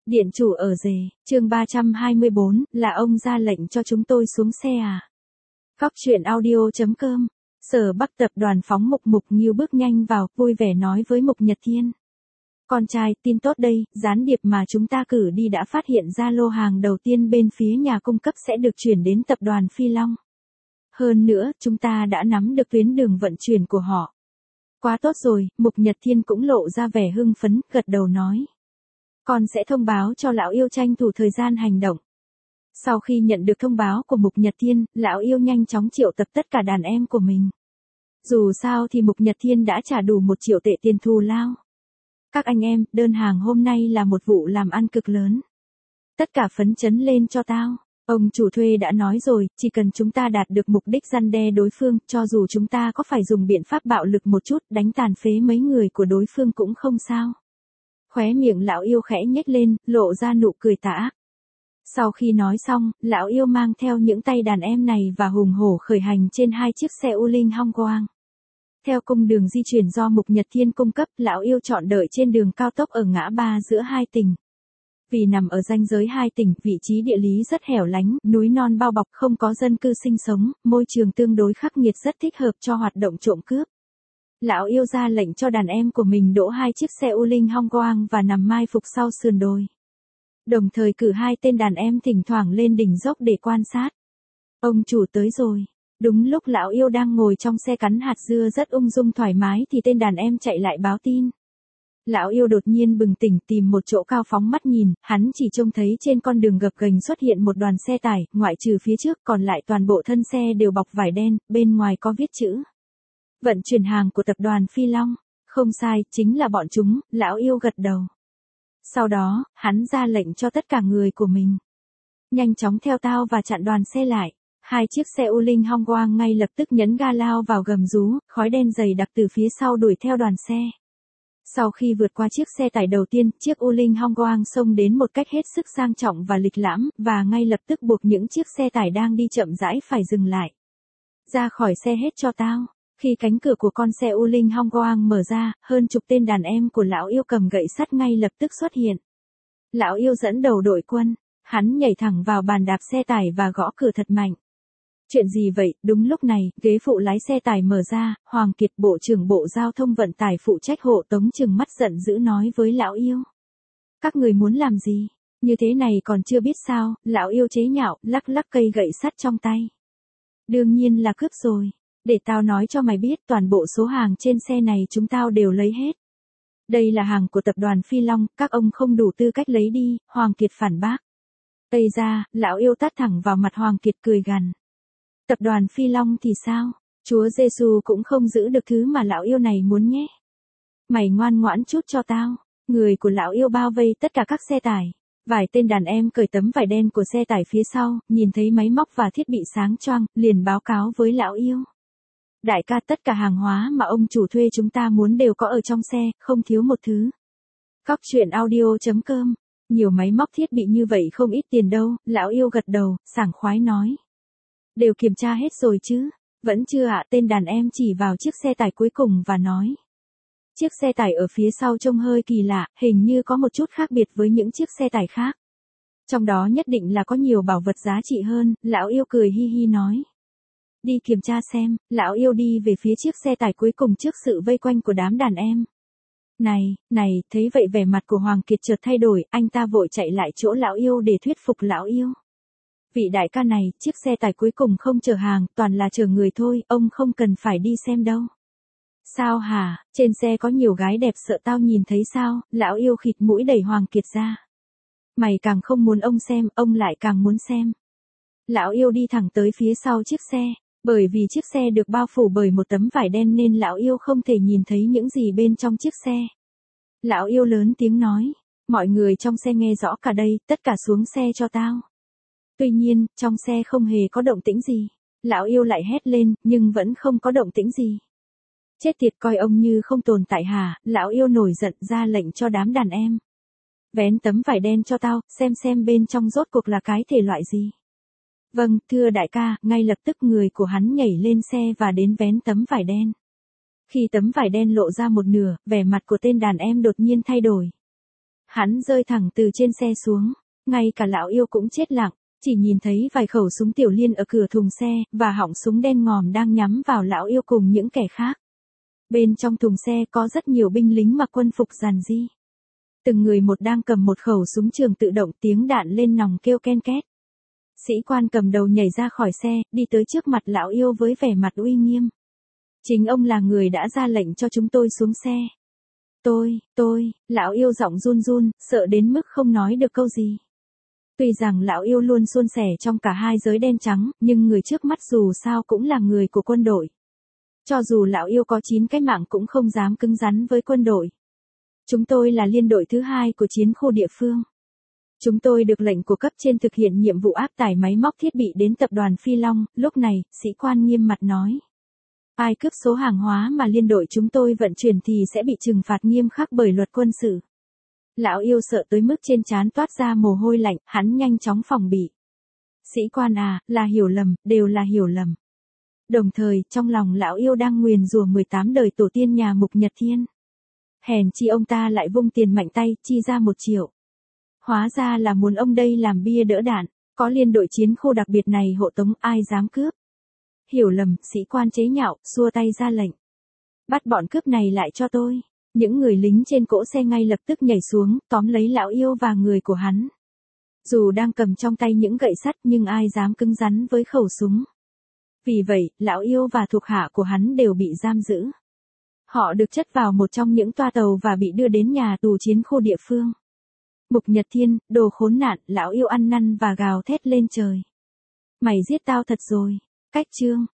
Điện chủ ở rể, chương 324, là ông ra lệnh cho chúng tôi xuống xe à? Góc truyện audio.com. Sở Bắc tập đoàn phóng Mục Nghiêu bước nhanh vào, vui vẻ nói với Mục Nhật Thiên. Con trai, tin tốt đây, gián điệp mà chúng ta cử đi đã phát hiện ra lô hàng đầu tiên bên phía nhà cung cấp sẽ được chuyển đến tập đoàn Phi Long. Hơn nữa, chúng ta đã nắm được tuyến đường vận chuyển của họ. Quá tốt rồi, Mục Nhật Thiên cũng lộ ra vẻ hưng phấn, gật đầu nói. Con sẽ thông báo cho lão yêu tranh thủ thời gian hành động. Sau khi nhận được thông báo của Mục Nhật Thiên, lão yêu nhanh chóng triệu tập tất cả đàn em của mình. Dù sao thì Mục Nhật Thiên đã trả đủ 1 triệu tệ tiền thù lao. Các anh em, đơn hàng hôm nay là một vụ làm ăn cực lớn. Tất cả phấn chấn lên cho tao. Ông chủ thuê đã nói rồi, chỉ cần chúng ta đạt được mục đích răn đe đối phương, cho dù chúng ta có phải dùng biện pháp bạo lực một chút, đánh tàn phế mấy người của đối phương cũng không sao. Khóe miệng lão yêu khẽ nhếch lên, lộ ra nụ cười tà ác. Sau khi nói xong, lão yêu mang theo những tay đàn em này và hùng hổ khởi hành trên 2 chiếc xe U Linh Hong Quang. Theo cung đường di chuyển do Mục Nhật Thiên cung cấp, lão yêu chọn đợi trên đường cao tốc ở ngã ba giữa 2 tỉnh. Vì nằm ở ranh giới 2 tỉnh, vị trí địa lý rất hẻo lánh, núi non bao bọc, không có dân cư sinh sống, môi trường tương đối khắc nghiệt rất thích hợp cho hoạt động trộm cướp. Lão yêu ra lệnh cho đàn em của mình đỗ 2 chiếc xe U Linh Hong Quang và nằm mai phục sau sườn đồi. Đồng thời cử 2 tên đàn em thỉnh thoảng lên đỉnh dốc để quan sát. Ông chủ tới rồi. Đúng lúc lão yêu đang ngồi trong xe cắn hạt dưa rất ung dung thoải mái thì tên đàn em chạy lại báo tin. Lão yêu đột nhiên bừng tỉnh tìm một chỗ cao phóng mắt nhìn, hắn chỉ trông thấy trên con đường gập ghềnh xuất hiện một đoàn xe tải, ngoại trừ phía trước còn lại toàn bộ thân xe đều bọc vải đen, bên ngoài có viết chữ. Vận chuyển hàng của tập đoàn Phi Long. Không sai, chính là bọn chúng, lão yêu gật đầu. Sau đó, hắn ra lệnh cho tất cả người của mình. Nhanh chóng theo tao và chặn đoàn xe lại. 2 chiếc xe U Linh Hong Quang ngay lập tức nhấn ga lao vào gầm rú, khói đen dày đặc từ phía sau đuổi theo đoàn xe. Sau khi vượt qua chiếc xe tải đầu tiên, chiếc U Linh Hong Quang xông đến một cách hết sức sang trọng và lịch lãm, và ngay lập tức buộc những chiếc xe tải đang đi chậm rãi phải dừng lại. Ra khỏi xe hết cho tao. Khi cánh cửa của con xe U Linh Hong Quang mở ra, hơn chục tên đàn em của lão yêu cầm gậy sắt ngay lập tức xuất hiện. Lão yêu dẫn đầu đội quân, hắn nhảy thẳng vào bàn đạp xe tải và gõ cửa thật mạnh. Chuyện gì vậy? Đúng lúc này, ghế phụ lái xe tải mở ra, Hoàng Kiệt, Bộ trưởng Bộ Giao thông Vận tải phụ trách hộ tống, trừng mắt giận dữ nói với lão yêu. Các người muốn làm gì? Như thế này còn chưa biết sao? Lão yêu chế nhạo, lắc lắc cây gậy sắt trong tay. Đương nhiên là cướp rồi. Để tao nói cho mày biết, toàn bộ số hàng trên xe này chúng tao đều lấy hết. Đây là hàng của tập đoàn Phi Long, các ông không đủ tư cách lấy đi, Hoàng Kiệt phản bác. Ây ra, lão yêu tát thẳng vào mặt Hoàng Kiệt cười gằn. Tập đoàn Phi Long thì sao? Chúa Giêsu cũng không giữ được thứ mà lão yêu này muốn nhé. Mày ngoan ngoãn chút cho tao. Người của lão yêu bao vây tất cả các xe tải. Vài tên đàn em cởi tấm vải đen của xe tải phía sau, nhìn thấy máy móc và thiết bị sáng choang, liền báo cáo với lão yêu. Đại ca, tất cả hàng hóa mà ông chủ thuê chúng ta muốn đều có ở trong xe, không thiếu một thứ. Góc truyện audio.com. Nhiều máy móc thiết bị như vậy không ít tiền đâu, lão yêu gật đầu, sảng khoái nói. Đều kiểm tra hết rồi chứ? Vẫn chưa ạ, tên đàn em chỉ vào chiếc xe tải cuối cùng và nói. Chiếc xe tải ở phía sau trông hơi kỳ lạ, hình như có một chút khác biệt với những chiếc xe tải khác. Trong đó nhất định là có nhiều bảo vật giá trị hơn, lão yêu cười hi hi nói. Đi kiểm tra xem, lão yêu đi về phía chiếc xe tải cuối cùng trước sự vây quanh của đám đàn em. Này, thấy vậy vẻ mặt của Hoàng Kiệt chợt thay đổi, anh ta vội chạy lại chỗ lão yêu để thuyết phục lão yêu. Vị đại ca này, chiếc xe tải cuối cùng không chở hàng, toàn là chở người thôi, ông không cần phải đi xem đâu. Sao hả, trên xe có nhiều gái đẹp sợ tao nhìn thấy sao, lão yêu khịt mũi đẩy Hoàng Kiệt ra. Mày càng không muốn ông xem, ông lại càng muốn xem. Lão yêu đi thẳng tới phía sau chiếc xe, bởi vì chiếc xe được bao phủ bởi một tấm vải đen nên lão yêu không thể nhìn thấy những gì bên trong chiếc xe. Lão yêu lớn tiếng nói, mọi người trong xe nghe rõ cả đây, tất cả xuống xe cho tao. Tuy nhiên, trong xe không hề có động tĩnh gì. Lão yêu lại hét lên, nhưng vẫn không có động tĩnh gì. Chết tiệt, coi ông như không tồn tại hả? Lão yêu nổi giận ra lệnh cho đám đàn em. Vén tấm vải đen cho tao, xem bên trong rốt cuộc là cái thể loại gì. Vâng, thưa đại ca, ngay lập tức người của hắn nhảy lên xe và đến vén tấm vải đen. Khi tấm vải đen lộ ra một nửa, vẻ mặt của tên đàn em đột nhiên thay đổi. Hắn rơi thẳng từ trên xe xuống, ngay cả lão yêu cũng chết lặng, chỉ nhìn thấy vài khẩu súng tiểu liên ở cửa thùng xe, và họng súng đen ngòm đang nhắm vào lão yêu cùng những kẻ khác. Bên trong thùng xe có rất nhiều binh lính mặc quân phục rằn ri. Từng người một đang cầm một khẩu súng trường tự động, tiếng đạn lên nòng kêu ken két. Sĩ quan cầm đầu nhảy ra khỏi xe, đi tới trước mặt lão yêu với vẻ mặt uy nghiêm. Chính ông là người đã ra lệnh cho chúng tôi xuống xe. Lão yêu giọng run run, sợ đến mức không nói được câu gì. Tuy rằng lão yêu luôn suôn sẻ trong cả hai giới đen trắng, nhưng người trước mắt dù sao cũng là người của quân đội. Cho dù lão yêu có 9 cái mạng cũng không dám cứng rắn với quân đội. Chúng tôi là liên đội thứ 2 của chiến khu địa phương. Chúng tôi được lệnh của cấp trên thực hiện nhiệm vụ áp tải máy móc thiết bị đến tập đoàn Phi Long. Lúc này, sĩ quan nghiêm mặt nói. Ai cướp số hàng hóa mà liên đội chúng tôi vận chuyển thì sẽ bị trừng phạt nghiêm khắc bởi luật quân sự. Lão yêu sợ tới mức trên trán toát ra mồ hôi lạnh, hắn nhanh chóng phòng bị. Sĩ quan à, là hiểu lầm, đều là hiểu lầm. Đồng thời, trong lòng lão yêu đang nguyền rủa 18 đời tổ tiên nhà Mục Nhật Thiên. Hèn chi ông ta lại vung tiền mạnh tay, chi ra 1 triệu. Hóa ra là muốn ông đây làm bia đỡ đạn, có liên đội chiến khu đặc biệt này hộ tống, ai dám cướp. Hiểu lầm, sĩ quan chế nhạo, xua tay ra lệnh. Bắt bọn cướp này lại cho tôi. Những người lính trên cỗ xe ngay lập tức nhảy xuống, tóm lấy lão yêu và người của hắn. Dù đang cầm trong tay những gậy sắt nhưng ai dám cứng rắn với khẩu súng. Vì vậy, lão yêu và thuộc hạ của hắn đều bị giam giữ. Họ được chất vào một trong những toa tàu và bị đưa đến nhà tù chiến khu địa phương. Mục Nhật Thiên, đồ khốn nạn, lão yêu ăn năn và gào thét lên trời. Mày giết tao thật rồi. Cách chương